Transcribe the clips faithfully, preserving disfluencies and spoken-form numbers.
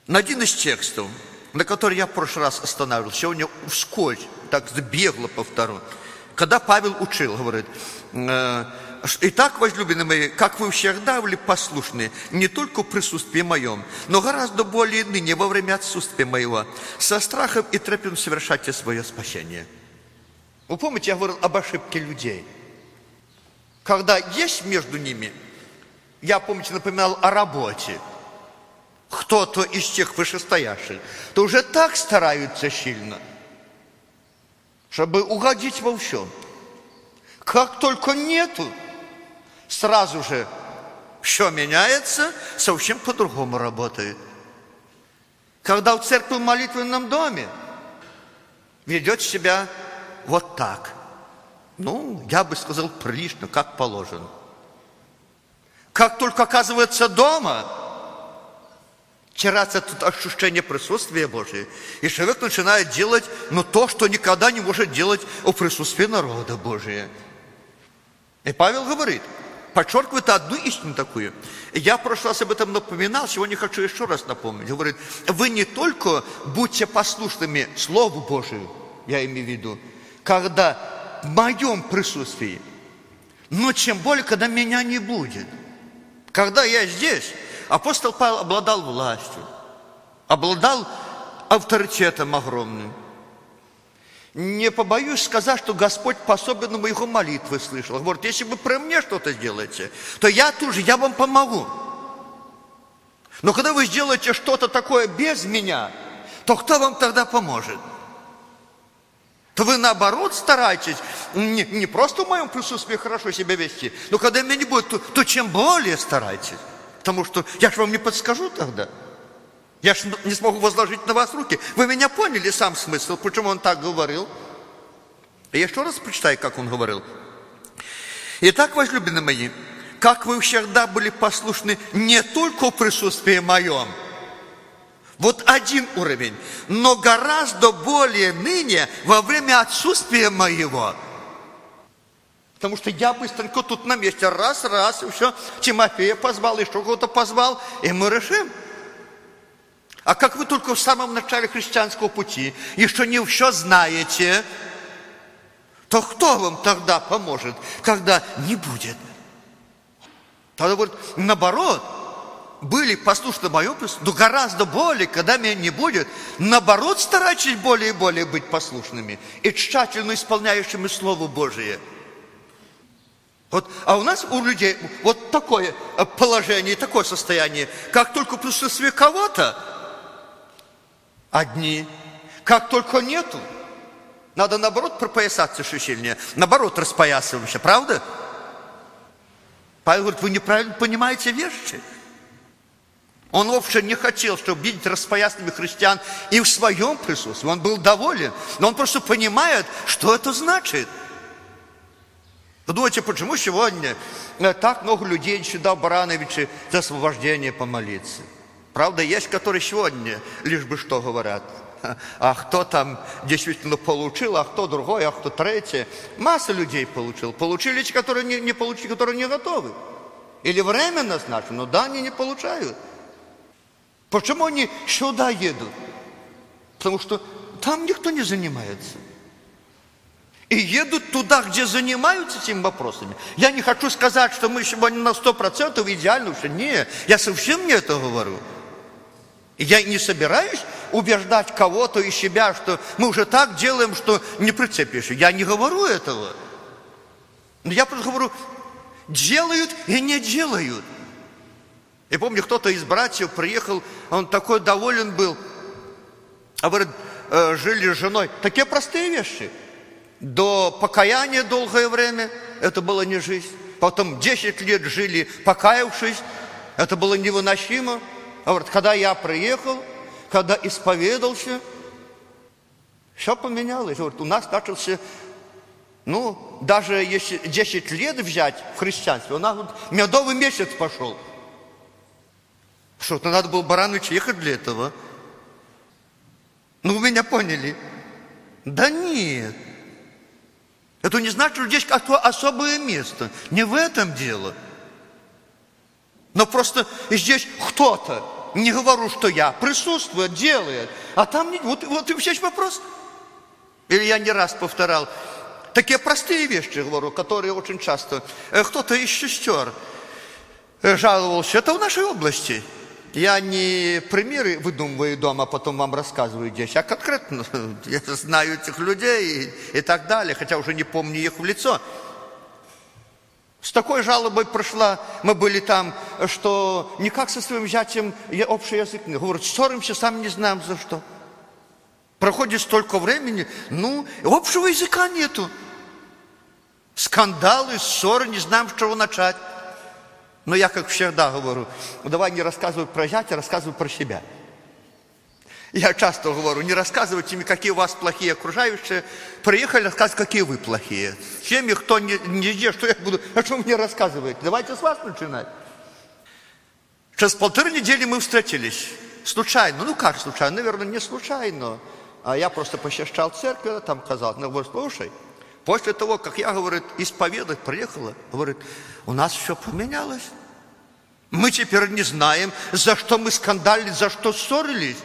На один из текстов, на который я в прошлый раз останавливался, сегодня вскользь, так бегло повторю, когда Павел учил, говорит: «Итак, возлюбленные мои, как вы всегда были послушны, не только в присутствии моем, но гораздо более ныне во время отсутствия моего, со страхом и трепетом совершайте свое спасение». Вы помните, я говорил об ошибке людей. Когда есть между ними, я, помните, напоминал о работе, кто-то из тех вышестоящих, то уже так стараются сильно, чтобы угодить во всем. Как только нету, сразу же все меняется, совсем по-другому работает. Когда в церкви в молитвенном доме ведет себя вот так, ну, я бы сказал, прилично, как положено. Как только оказывается дома, теряется тут ощущение присутствия Божьего, и человек начинает делать, ну, то, что никогда не может делать в присутствии народа Божия. И Павел говорит, подчеркивает одну истину такую. Я в прошлый раз об этом напоминал, сегодня хочу еще раз напомнить. Говорит, вы не только будьте послушными Слову Божию, я имею в виду, когда в моем присутствии, но чем более, когда меня не будет. Когда я здесь, апостол Павел обладал властью, обладал авторитетом огромным. Не побоюсь сказать, что Господь по-особенному его молитвы слышал. Говорит, если вы про мне что-то сделаете, то я тоже, я вам помогу. Но когда вы сделаете что-то такое без меня, то кто вам тогда поможет? То вы наоборот стараетесь не, не просто в моем присутствии хорошо себя вести, но когда меня не будет, то, то чем более старайтесь. Потому что я же вам не подскажу тогда. Я же не смогу возложить на вас руки. Вы меня поняли сам смысл, почему он так говорил? И я еще раз прочитаю, как он говорил. «Итак, возлюбленные мои, как вы всегда были послушны не только в присутствии моем». Вот один уровень, но гораздо более ныне во время отсутствия моего. Потому что я быстренько тут на месте, раз, раз, и все, Тимофея позвал, еще кого-то позвал, и мы решим. А как вы только в самом начале христианского пути еще не все знаете, то кто вам тогда поможет, когда не будет? Тогда говорит, наоборот, были послушны моему присутствию, но гораздо более, когда меня не будет, наоборот, старайтесь более и более быть послушными и тщательно исполняющими Слово Божие. Вот, а у нас, у людей, вот такое положение, такое состояние. Как только в присутствии кого-то, одни. Как только нету, надо, наоборот, пропоясаться еще сильнее. Наоборот, распоясываемся, правда? Павел говорит, вы неправильно понимаете вещи. Он вовсе не хотел, чтобы видеть распоясанными христиан и в своем присутствии. Он был доволен, но он просто понимает, что это значит. Вы думаете, почему сегодня так много людей сюда в Барановичи за освобождение помолиться? Правда, есть, которые сегодня лишь бы что говорят. А кто там действительно получил, а кто другой, а кто третий. Масса людей получил. Получили эти, которые не, не получили, которые не готовы. Или время назначено, но да, они не получают. Почему они сюда едут? Потому что там никто не занимается. И едут туда, где занимаются этими вопросами. Я не хочу сказать, что мы сегодня на сто процентов идеально. Нет, я совсем не это говорю. Я не собираюсь убеждать кого-то из себя, что мы уже так делаем, что не прицепишь. Я не говорю этого. Но я просто говорю, делают и не делают. Я помню, кто-то из братьев приехал, он такой доволен был. А говорит, жили с женой. Такие простые вещи. До покаяния долгое время это было не жизнь. Потом десять лет жили, покаявшись. Это было невыносимо. А говорит, когда я приехал, когда исповедался, все поменялось. Говорит, у нас начался, ну, даже если десять лет взять в христианстве, у нас вот медовый месяц пошел. Что-то надо было в Баранович ехать для этого. Ну, вы меня поняли? Да нет. Это не значит, что здесь какое-то особое место. Не в этом дело. Но просто здесь кто-то не говорю, что я, присутствует, делает. А там, вот, вот и весь вопрос. Или я не раз повторял, такие простые вещи, говорю, которые очень часто, кто-то из сестер жаловался, это в нашей области. Я не примеры выдумываю дома, а потом вам рассказываю здесь, а конкретно я знаю этих людей и, и так далее, хотя уже не помню их в лицо. С такой жалобой прошла, мы были там, что никак со своим зятем общий язык не говорит, ссоримся, сами не знаем за что. Проходит столько времени, ну, общего языка нету. Скандалы, ссоры, не знаем, с чего начать. Но я, как всегда, говорю, давай не рассказывай про зятя, рассказывай про себя. Я часто говорю, не рассказывайте мне, какие у вас плохие окружающие. Приехали рассказывать, какие вы плохие. Чем и кто не, не здесь, что я буду, а что мне рассказываете? Давайте с вас начинать. Через полторы недели мы встретились. Случайно, ну как случайно, наверное, не случайно. А я просто посещал церковь, там казалось, ну, говорю, слушай, после того, как я, говорит, исповедать приехала, говорит, у нас все поменялось. Мы теперь не знаем, за что мы скандалили, за что ссорились.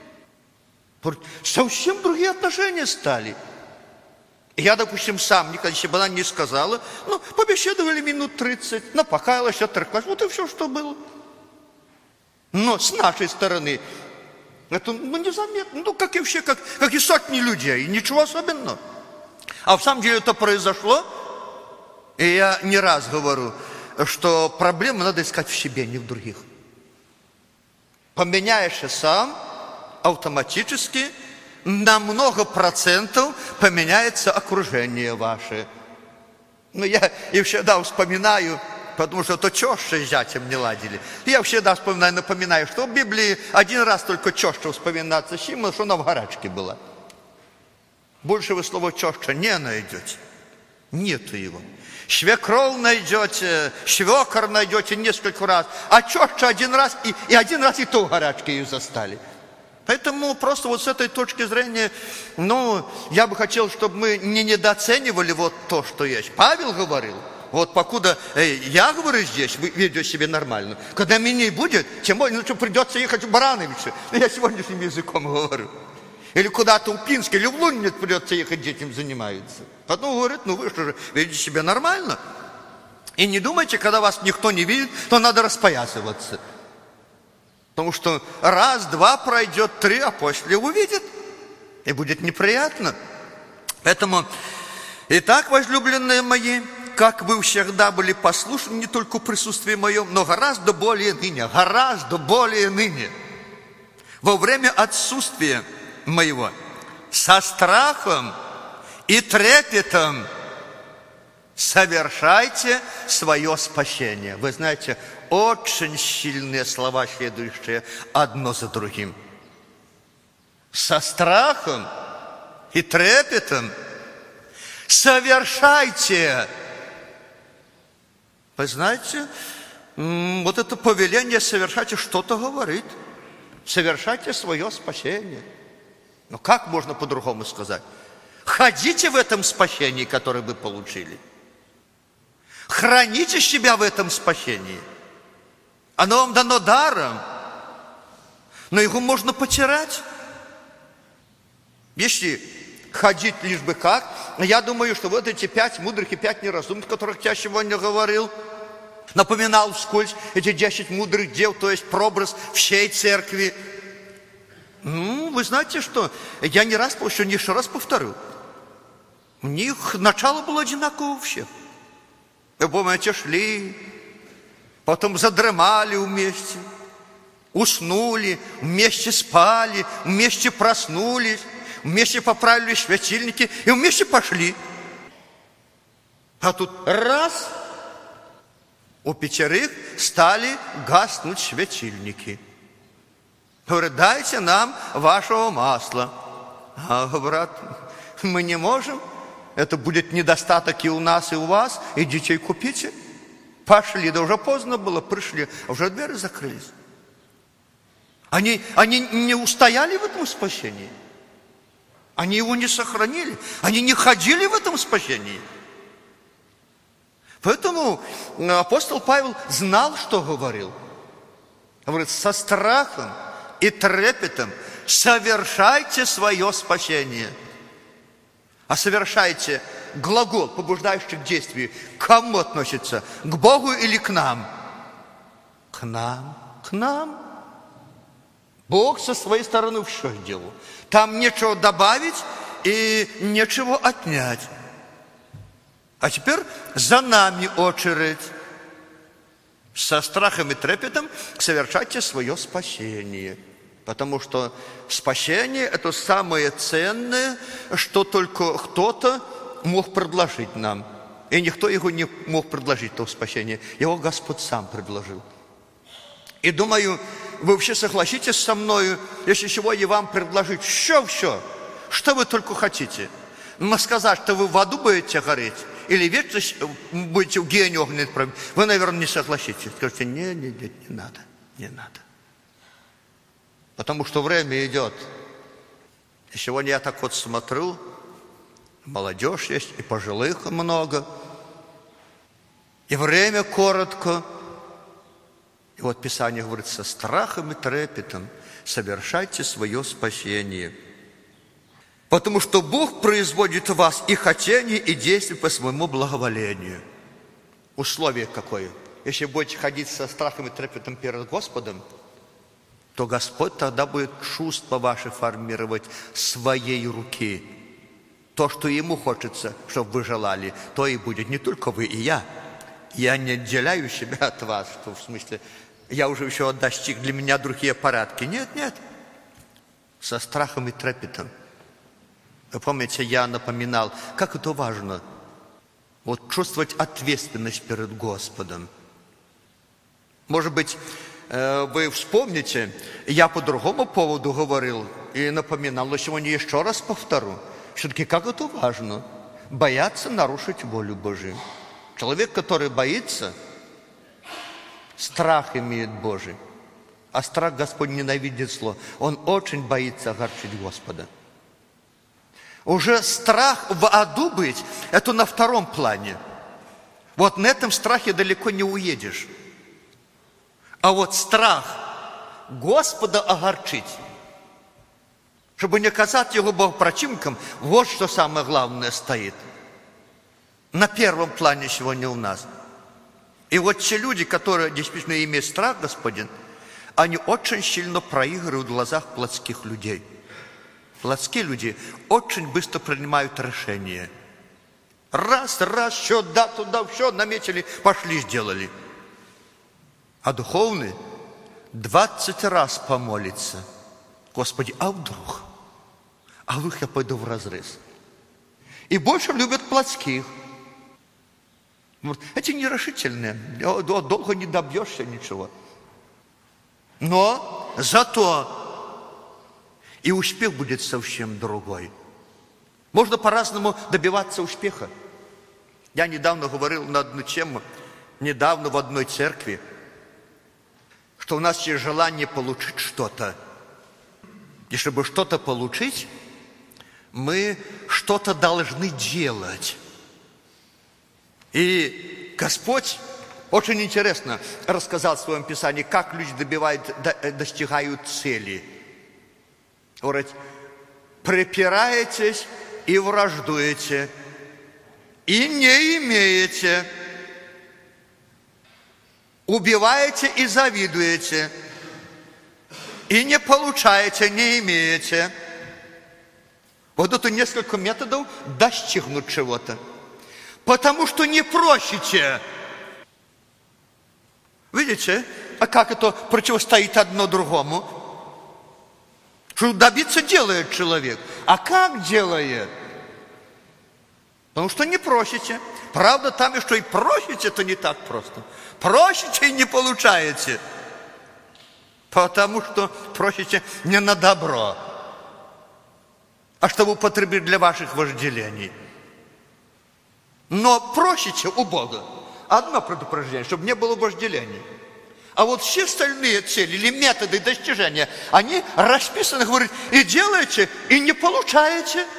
Совсем другие отношения стали. Я, допустим, сам никогда себе она не сказала, ну, побеседовали минут тридцать, напокаялась, отрыклась, вот и все, что было. Но с нашей стороны, это ну, незаметно, ну, как и вообще, как, как и сотни людей, ничего особенного. А в самом деле это произошло, и я не раз говорю, что проблемы надо искать в себе, не в других. Поменяешься сам, автоматически на много процентов поменяется окружение ваше. Ну, я и всегда вспоминаю, потому что то теща с зятем не ладили. Я всегда вспоминаю, напоминаю, что в Библии один раз только теща вспоминается, Симон, что она в горячке была. Больше вы слово теща не найдете. Нету его. Свекров найдете, свекор найдете несколько раз, а теща один раз, и, и один раз и то в горячке ее застали. Поэтому просто вот с этой точки зрения, ну, я бы хотел, чтобы мы не недооценивали вот то, что есть. Павел говорил, вот покуда э, я говорю здесь, вы ведете себя нормально. Когда меня не будет, тем более, ну, что придется ехать в Барановичи. Я сегодняшним языком говорю. Или куда-то в Пинск, или в Лунинец придется ехать, детям занимаются. Потом говорит, ну вы что же, ведете себя нормально. И не думайте, когда вас никто не видит, то надо распоясываться. Потому что раз, два пройдет, три, а после увидит. И будет неприятно. Поэтому, итак, возлюбленные мои, как вы всегда были послушны, не только в присутствии моем, но гораздо более ныне, гораздо более ныне, во время отсутствия моего, со страхом и трепетом совершайте свое спасение. Вы знаете, очень сильные слова, следующие одно за другим. Со страхом и трепетом совершайте. Вы знаете, вот это повеление совершайте что-то говорит. Совершайте свое спасение. Но как можно по-другому сказать? Ходите в этом спасении, которое вы получили. Храните себя в этом спасении. Оно вам дано даром, но его можно потерять. Если ходить лишь бы как, я думаю, что вот эти пять мудрых и пять неразумных, о которых я сегодня говорил, напоминал вскользь эти десять мудрых дел, то есть прообраз всей церкви. Ну, вы знаете что, я не раз, еще не еще раз повторю, у них начало было одинаково у всех. Вы помните, шли, потом задремали вместе, уснули, вместе спали, вместе проснулись, вместе поправили светильники и вместе пошли. А тут раз, у пятерых стали гаснуть светильники. Говорят, дайте нам вашего масла. А говорят, мы не можем. Это будет недостаток и у нас, и у вас. Идите и купите. Пошли, да уже поздно было, пришли, а уже двери закрылись. Они, они не устояли в этом спасении. Они его не сохранили. Они не ходили в этом спасении. Поэтому апостол Павел знал, что говорил. Говорит, со страхом и трепетом совершайте свое спасение. А совершайте глагол, побуждающий к действию, к кому относится? К Богу или к нам? К нам, к нам. Бог со своей стороны все сделал. Там нечего добавить и нечего отнять. А теперь за нами очередь. Со страхом и трепетом совершайте свое спасение. Потому что спасение – это самое ценное, что только кто-то мог предложить нам. И никто его не мог предложить, то спасение. Его Господь сам предложил. И думаю, вы вообще согласитесь со мною, если сегодня вам предложить все-все, что вы только хотите. Но сказать, что вы в аду будете гореть, или вечность будете в гиене огненной отправить, вы, наверное, не согласитесь. Скажете, нет, нет, нет, не надо, не надо. Потому что время идет. И сегодня я так вот смотрю, молодежь есть, и пожилых много, и время коротко. И вот Писание говорит, со страхом и трепетом совершайте свое спасение. Потому что Бог производит в вас и хотение, и действие по своему благоволению. Условие какое? Если будете ходить со страхом и трепетом перед Господом, то Господь тогда будет чувства ваши формировать своей руки. То, что Ему хочется, чтобы вы желали, то и будет. Не только вы и я. Я не отделяю себя от вас, что в смысле, я уже еще достиг, для меня другие порядки. Нет, нет. Со страхом и трепетом. Вы помните, я напоминал, как это важно. Вот чувствовать ответственность перед Господом. Может быть, вы вспомните, я по другому поводу говорил и напоминал, но сегодня еще раз повторю. Все-таки как это важно. Бояться нарушить волю Божию. Человек, который боится, страх имеет Божий. А страх Господь ненавидит зло. Он очень боится огорчить Господа. Уже страх в аду быть, это на втором плане. Вот на этом страхе далеко не уедешь. А вот страх Господа огорчить, чтобы не казаться Его богопротивником, вот что самое главное стоит. На первом плане сегодня у нас. И вот те люди, которые действительно имеют страх Господин, они очень сильно проигрывают в глазах плотских людей. Плотские люди очень быстро принимают решения. Раз, раз, все, да, туда, все, наметили, пошли, сделали. А духовный двадцать раз помолится. Господи, а вдруг? А вдруг я пойду вразрез? И больше любят плотских. Эти нерешительные, долго не добьешься ничего. Но зато и успех будет совсем другой. Можно по-разному добиваться успеха. Я недавно говорил на одну тему, недавно в одной церкви, что у нас есть желание получить что-то. И чтобы что-то получить, мы что-то должны делать. И Господь очень интересно рассказал в своем Писании, как люди добивают, достигают цели. Говорит, припираетесь и враждуете, и не имеете. Убиваете и завидуете, и не получаете, не имеете. Вот это несколько методов достигнуть чего-то. Потому что не просите. Видите? А как это противостоит одно другому? Что добиться делает человек. А как делает? Потому что не просите. Правда, там и что и просите, это не так просто. Просите и не получаете. Потому что просите не на добро, а чтобы употребить для ваших вожделений. Но просите у Бога одно предупреждение, чтобы не было вожделений. А вот все остальные цели или методы достижения, они расписаны, говорят, и делаете, и не получаете.